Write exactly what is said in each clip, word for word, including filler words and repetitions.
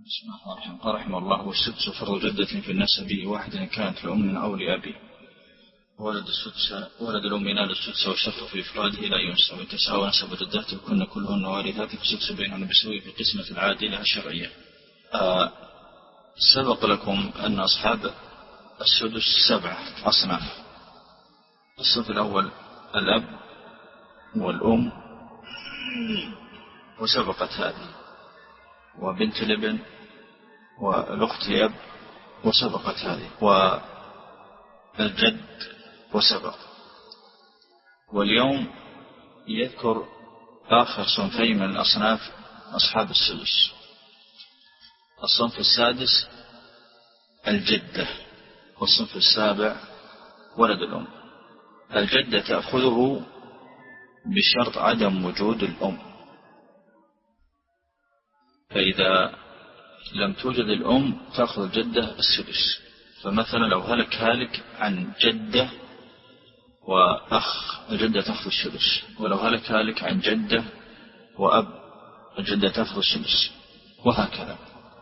بسم الله الرحمن الرحيم. قال رحمه الله: والسدس فرض جدة في النسب واحد كانت لأم أو لأبي. ولد السدس ولد الأم ينال السدس والشرط في إفراده لا ينسى، وتساوى نسب جداته كن كلهن وارثات فالسدس بينهن بسوي في القسمة العادلة الشرعية. آه سبق لكم أن أصحاب السدس سبعة أصناف. الصنف الأول الأب والأم، وسبقت هذه، وبنت الابن والأخت لأب، وسبقت هذه، والجد وسبق. واليوم يذكر آخر صنفين من الأصناف أصحاب السدس. الصنف السادس الجدة، والصنف السابع ولد الأم. الجدة تأخذه بشرط عدم وجود الأم، فإذا لم توجد الأم تأخذ الجدة السدس. فمثلا لو هلك هالك عن جدة وأخ، الجدة تأخذ السدس، ولو هلك هالك عن جدة وأب، الجدة تأخذ السدس، وهكذا.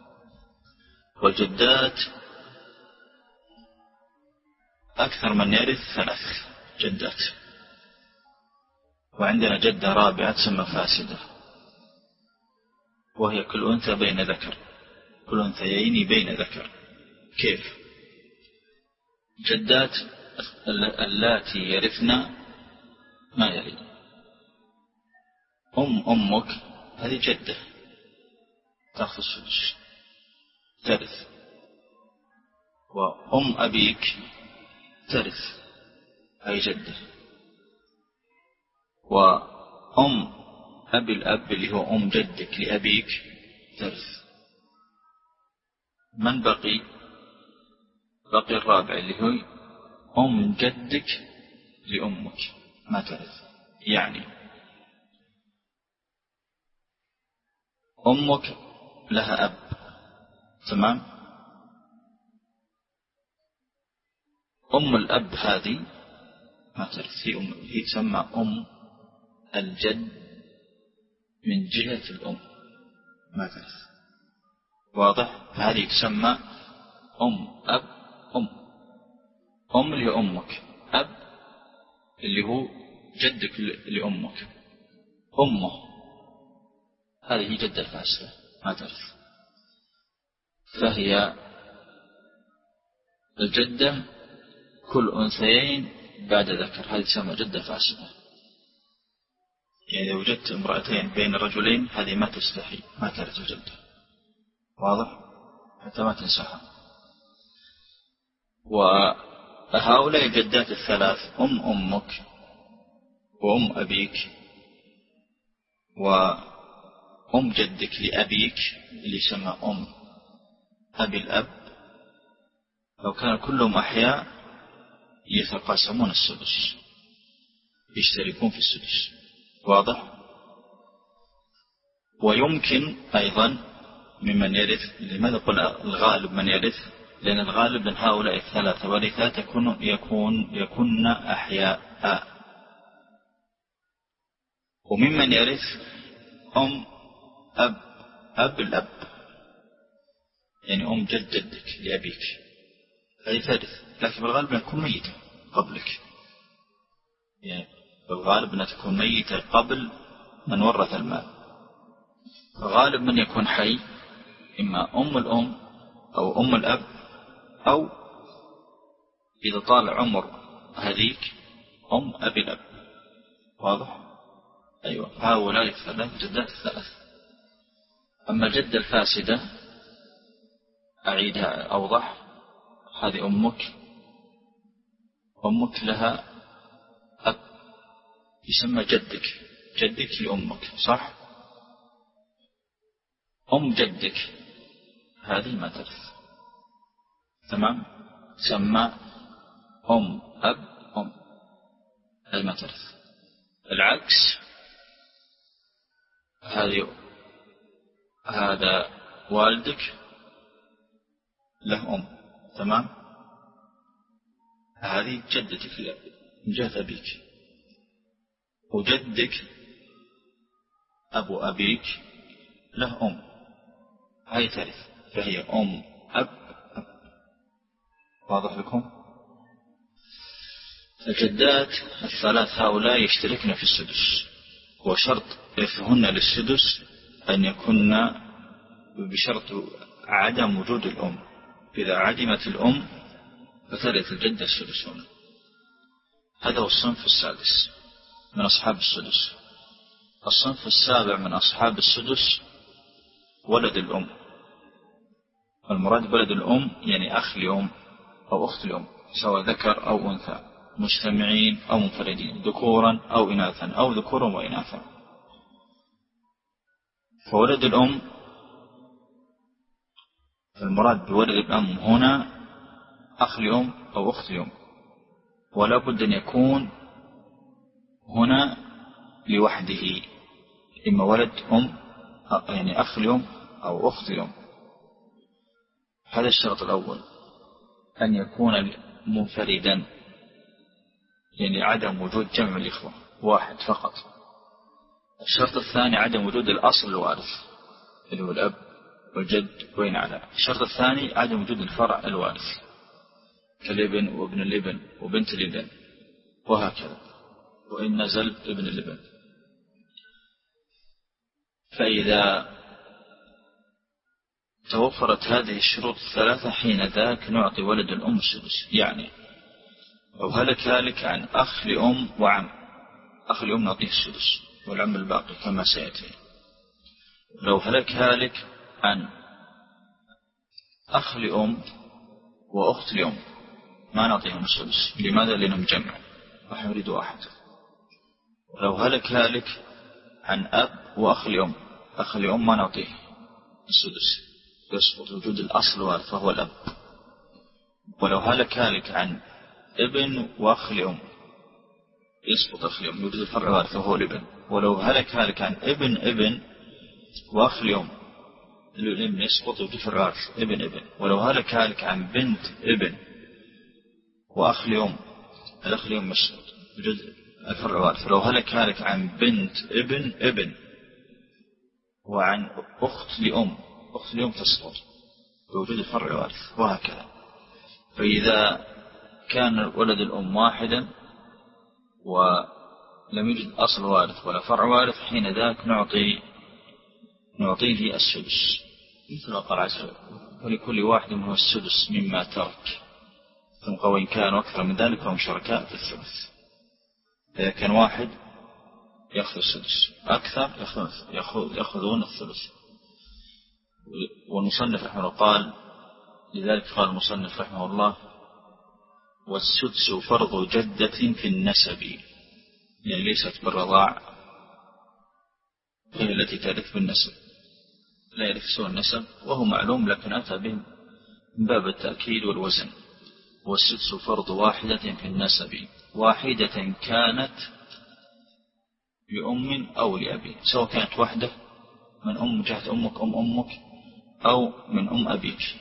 والجدات أكثر من يرث ثلاث جدات، وعندنا جدة رابعة تسمى فاسدة، وهي كل أنثى بين ذكر، كل أنثيين بين ذكر. كيف؟ جدات اللاتي يرثن ما يلي: أم أمك هذه جدة تأخذ السدس ترث، وأم أبيك ترث هي جدة، وأم أبي الأب اللي هو أم جدك لأبيك ترث. من بقي؟ بقي الرابع اللي هو أم جدك لأمك ما ترث. يعني أمك لها أب، تمام؟ أم الأب هذه ما ترث، هي, أم هي تسمى أم الجد من جهة الأم ما ترث. واضح؟ هذه تسمى أم أب أم. أم اللي هو أمك، أب اللي هو جدك لأمك، أمه هذه جدة الفاسدة ما ترث. فهي الجدة كل أنثيين بعد ذكر، هذه تسمى جدة فاسدة. يعني لو وجدت امرأتين بين رجلين هذه ما تستحي، ما ترث الجدة. واضح؟ حتى ما تنساها. وهؤلاء الجدات الثلاث: أم أمك، وأم أبيك، وأم جدك لأبيك اللي يسمى أم أبي الأب، لو كان كلهم أحياء يتقاسمون السدس، يشتركون في السدس. واضح؟ ويمكن أيضا ممن يرث، لماذا قل الغالب من يرث؟ لأن الغالب من هؤلاء الثلاثة ورثات يكون يكون يكون أحياء. وممن يرث أم أب أب الأب، يعني أم جد جدك لأبيك، هذه ترث، لكن بالغالب أن تكون ميتة قبلك. يعني بالغالب أن تكون ميتة قبل من ورث المال. غالب من يكون حي إما أم الأم أو أم الأب، أو إذا طال عمر هذيك أم أبي الأب. واضح؟ أيوة، هؤلاء الثلاث جدات الثلاث. أما الجدة الفاسدة أعيدها أوضح: هذه أمك، أمك لها أب يسمى جدك، جدك لأمك، صح؟ أم جدك هذه ما ترث، تمام؟ تسمى أم أب أم، هذه ما ترث. العكس، هذه هذا والدك له أم، تمام؟ هذه جدتك من جهة أبيك، وجدك أبو أبيك له أم، هاي ترث. فهي أم أب أب. واضح لكم؟ الجدات الثلاث هؤلاء يشتركن في السدس، وشرط إرثهن للسدس أن يكون بشرط عدم وجود الأم. إذا عدمت الأم فترث الجدة السدس هنا. هذا هو الصنف السادس من أصحاب السدس. الصنف السابع من أصحاب السدس ولد الأم. المراد ولد الأم يعني أخ لأم أو أخت لأم، سواء ذكر أو أنثى، مجتمعين أو منفردين، ذكورا أو إناثا أو ذكورا وإناثا. فولد الأم، المراد بولد الأم هنا أخ لأم أو أخت لأم، ولا بد أن يكون هنا لوحده، إما ولد أم يعني أخ لأم أو أخت لأم. هذا الشرط الأول، أن يكون منفردا يعني عدم وجود جمع الإخوة، واحد فقط. الشرط الثاني عدم وجود الأصل الوارث اللي هو الأب والجد وين على. الشرط الثاني عدم وجود الفرع الوارث كالابن وابن الابن وبنت الابن وهكذا، وإن نزل ابن الابن. فإذا توفرت هذه الشروط الثلاثة حين ذاك نعطي ولد الأم السدس. يعني لو هلك هالك عن أخ لأم وعم، أخ لأم نعطيه السدس والعم الباقي كما سيأتي. لو هلك هالك عن أخ لأم وأخت لأم ما نعطيهم السدس. لماذا؟ لأنهم جمع راح يريد واحد. ولو هلك هالك عن أب وأخ لأم، أخ لأم ما نعطيه السدس، يسقط وجود الأصل وارث فهو الأب. ولو هلك هالك عن ابن وأخ لأم يسقط أخ لأم، يوجد الفرع وارث فهو الابن. ولو هلك هالك عن ابن ابن وأخ لأم، الابن يسقط وجود الفرع وارث ابن ابن. ولو هلك هالك عن بنت ابن وأخ لأم، الأخ لأم يسقط وجود الفرع وارث. ولو هلك هالك عن بنت ابن ابن وعن أخت لأم، أخت لأم تسقط بوجود الفرع وارث وهكذا. فإذا كان ولد الأم واحدا ولم يوجد أصل وارث ولا فرع وارث، حين ذاك نعطي نعطيه السدس مثل ما قال عز وجل: ولكل واحد منه السدس مما ترك، ثم وإن كانوا أكثر من ذلك فهم شركاء في الثلث. إذا كان واحد يأخذ السدس، أكثر يأخذون الثلث. والمصنف رحمه الله قال: لذلك قال المصنف رحمه الله: والسدس فرض جدة في النسب، يعني ليست بالرضاع، هي التي ترث بالنسب، لا يرث سوى النسب وهو معلوم، لكن أتى به من باب التأكيد والوزن. والسدس فرض واحدة في النسب، واحدة كانت لأم أو لأبي، سواء كانت واحدة من أم جهة أمك أم أمك أو من أم أبيك.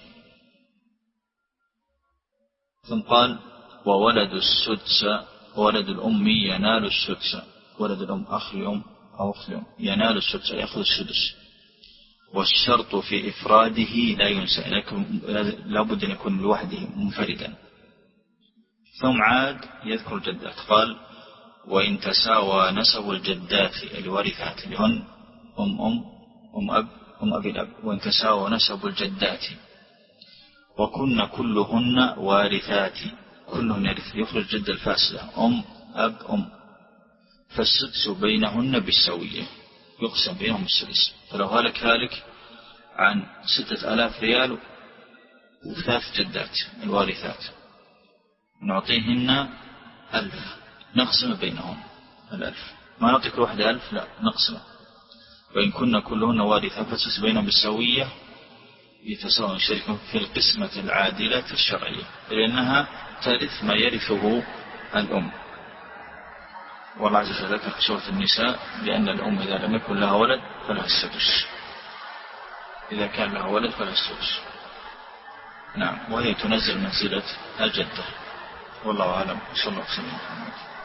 ثم قال: وولد السدس ولد الأم ينال السدس. ولد الأم أخ لأم أو أخت لأم ينال السدس، يأخذ السدس. والشرط في إفراده لا ينسى، لا بد أن يكون لوحده منفردا. ثم عاد يذكر الجدات، قال: وإن تساوى نسب الجدات الوارثات لهن أم أم أم أب أم أبي الأب، وإن تساوى نسب الجدات وكن كلهن وارثات، كلهن يرث، يخرج جد الفاسدة أم أب أم، فالسدس بينهن بالسوية، يقسم بينهم السدس. فلو هلك هالك عن ستة آلاف ريال وثلاث جدات الوارثات نعطيهن ألف، نقسم بينهم الألف، ما نعطي كل واحدة ألف، لا نقسمه. وإن كنا كلهن وارثات فالسدس بينهم بالسوية، يتساوون شريكهم في القسمة العادلة الشرعية، لأنها ترث ما يرثه الأم. والله عز وجل ذكر في سورة النساء لأن الأم إذا لم يكن لها ولد فلها السدس، إذا كان لها ولد فلها السدس. نعم، وهي تنزل منزلة الجدة. والله أعلم. صلى الله عليه وسلم.